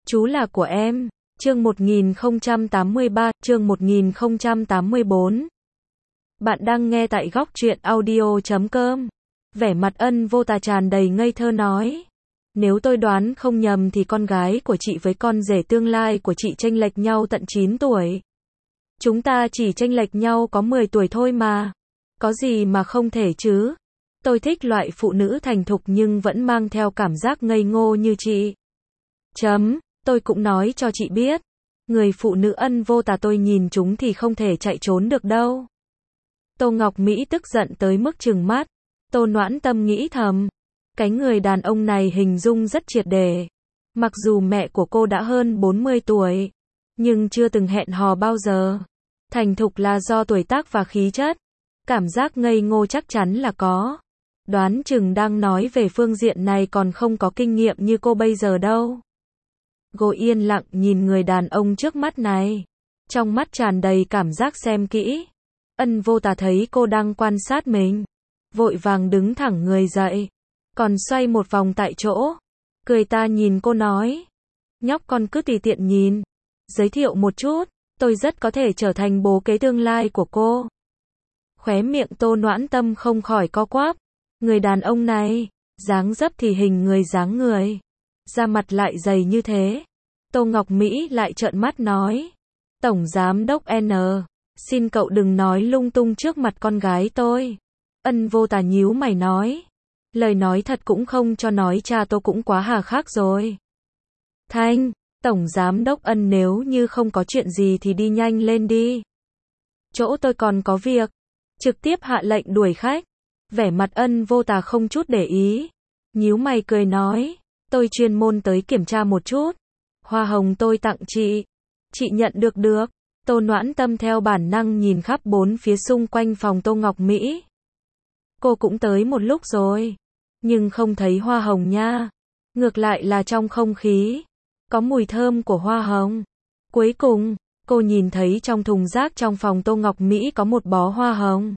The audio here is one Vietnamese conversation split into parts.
Chú là của em. Chương 1083, chương 1084. Bạn đang nghe tại góc truyện audio.com. Vẻ mặt Ân Vô Tà tràn đầy ngây thơ nói. Nếu tôi đoán không nhầm thì con gái của chị với con rể tương lai của chị chênh lệch nhau tận 9 tuổi. Chúng ta chỉ chênh lệch nhau có 10 tuổi thôi mà. Có gì mà không thể chứ. Tôi thích loại phụ nữ thành thục nhưng vẫn mang theo cảm giác ngây ngô như chị. Tôi cũng nói cho chị biết. Người phụ nữ Ân Vô Tà tôi nhìn chúng thì không thể chạy trốn được đâu. Tô Ngọc Mỹ tức giận tới mức trừng mắt. Tô Noãn Tâm nghĩ thầm. Cái người đàn ông này hình dung rất triệt để. Mặc dù mẹ của cô đã hơn 40 tuổi. Nhưng chưa từng hẹn hò bao giờ. Thành thục là do tuổi tác và khí chất. Cảm giác ngây ngô chắc chắn là có. Đoán chừng đang nói về phương diện này còn không có kinh nghiệm như cô bây giờ đâu. Cô yên lặng nhìn người đàn ông trước mắt này. Trong mắt tràn đầy cảm giác xem kỹ. Ân Vô Tà thấy cô đang quan sát mình. Vội vàng đứng thẳng người dậy. Còn xoay một vòng tại chỗ. Cười ta nhìn cô nói. Nhóc con cứ tùy tiện nhìn. Giới thiệu một chút. Tôi rất có thể trở thành bố kế tương lai của cô. Khóe miệng Tô Noãn Tâm không khỏi co quắp. Người đàn ông này. Dáng dấp thì hình người dáng người. Da mặt lại dày như thế. Tô Ngọc Mỹ lại trợn mắt nói. Tổng giám đốc N. Xin cậu đừng nói lung tung trước mặt con gái tôi. Ân Vô Tà nhíu mày nói. Lời nói thật cũng không cho nói cha tôi cũng quá hà khắc rồi. Thanh, Tổng giám đốc Ân nếu như không có chuyện gì thì đi nhanh lên đi. Chỗ tôi còn có việc. Trực tiếp hạ lệnh đuổi khách. Vẻ mặt Ân Vô Tà không chút để ý. Nhíu mày cười nói. Tôi chuyên môn tới kiểm tra một chút. Hoa hồng tôi tặng chị. Chị nhận được được. Tô Noãn Tâm theo bản năng nhìn khắp bốn phía xung quanh phòng Tô Ngọc Mỹ. Cô cũng tới một lúc rồi. Nhưng không thấy hoa hồng nha. Ngược lại là trong không khí. Có mùi thơm của hoa hồng. Cuối cùng, cô nhìn thấy trong thùng rác trong phòng Tô Ngọc Mỹ có một bó hoa hồng.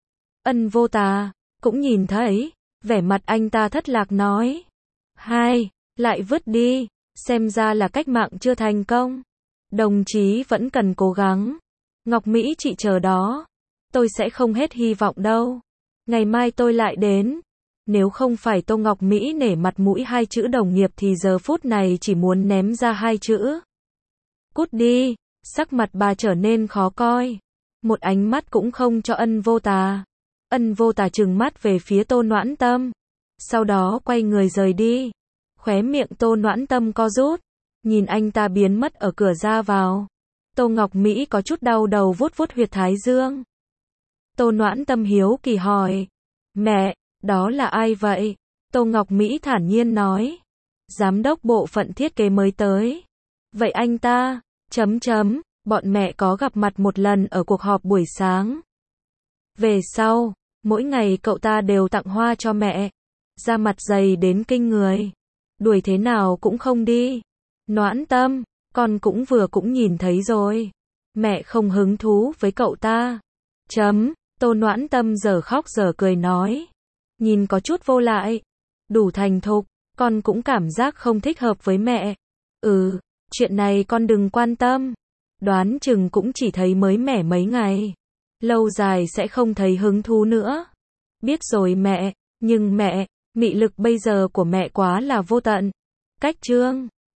Ân Vô Tà cũng nhìn thấy. Vẻ mặt anh ta thất lạc nói. Hai, lại vứt đi. Xem ra là cách mạng chưa thành công. Đồng chí vẫn cần cố gắng. Ngọc Mỹ chị chờ đó. Tôi sẽ không hết hy vọng đâu. Ngày mai tôi lại đến. Nếu không phải Tô Ngọc Mỹ nể mặt mũi hai chữ đồng nghiệp thì giờ phút này chỉ muốn ném ra hai chữ. Cút đi. Sắc mặt bà trở nên khó coi. Một ánh mắt cũng không cho Ân Vô Tà. Ân Vô Tà trừng mắt về phía Tô Noãn Tâm. Sau đó quay người rời đi. Khóe miệng Tô Noãn Tâm co rút. Nhìn anh ta biến mất ở cửa ra vào. Tô Ngọc Mỹ có chút đau đầu vuốt vuốt huyệt thái dương. Tô Noãn Tâm hiếu kỳ hỏi. Mẹ, đó là ai vậy? Tô Ngọc Mỹ thản nhiên nói. Giám đốc bộ phận thiết kế mới tới. Vậy anh ta, bọn mẹ có gặp mặt một lần ở cuộc họp buổi sáng. Về sau, mỗi ngày cậu ta đều tặng hoa cho mẹ. Da mặt dày đến kinh người. Đuổi thế nào cũng không đi. Noãn Tâm, con cũng nhìn thấy rồi. Mẹ không hứng thú với cậu ta. Tô Noãn Tâm giờ khóc giờ cười nói. Nhìn có chút vô lại. Đủ thành thục, con cũng cảm giác không thích hợp với mẹ. Chuyện này con đừng quan tâm. Đoán chừng cũng chỉ thấy mới mẻ mấy ngày. Lâu dài sẽ không thấy hứng thú nữa. Biết rồi mẹ, nhưng mẹ, mị lực bây giờ của mẹ quá là vô tận. Cách chương